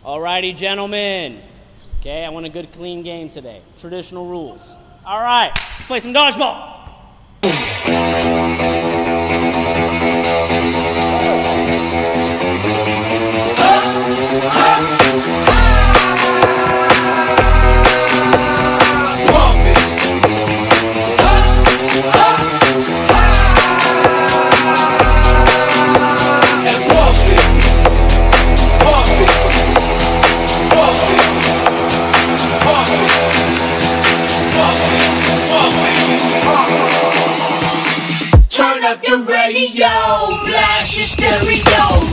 Alrighty, gentlemen. Okay, I want a good, clean game today. Traditional rules. All right, let's play some dodgeball. Turn up your radio, blast your stereo.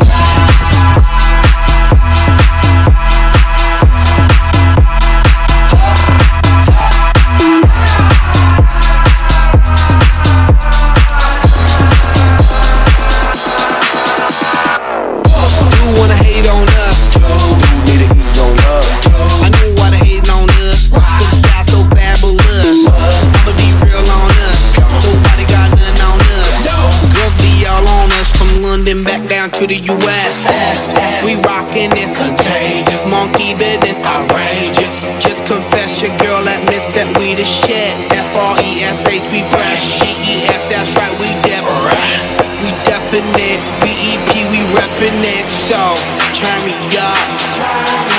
Back down to the US. We rockin' this contagious, monkey business outrageous. Just confess your girl admits that we the shit. FRESH, we fresh. GEF, that's right, we definite. We definite. BEP, we reppin' it. So turn me up.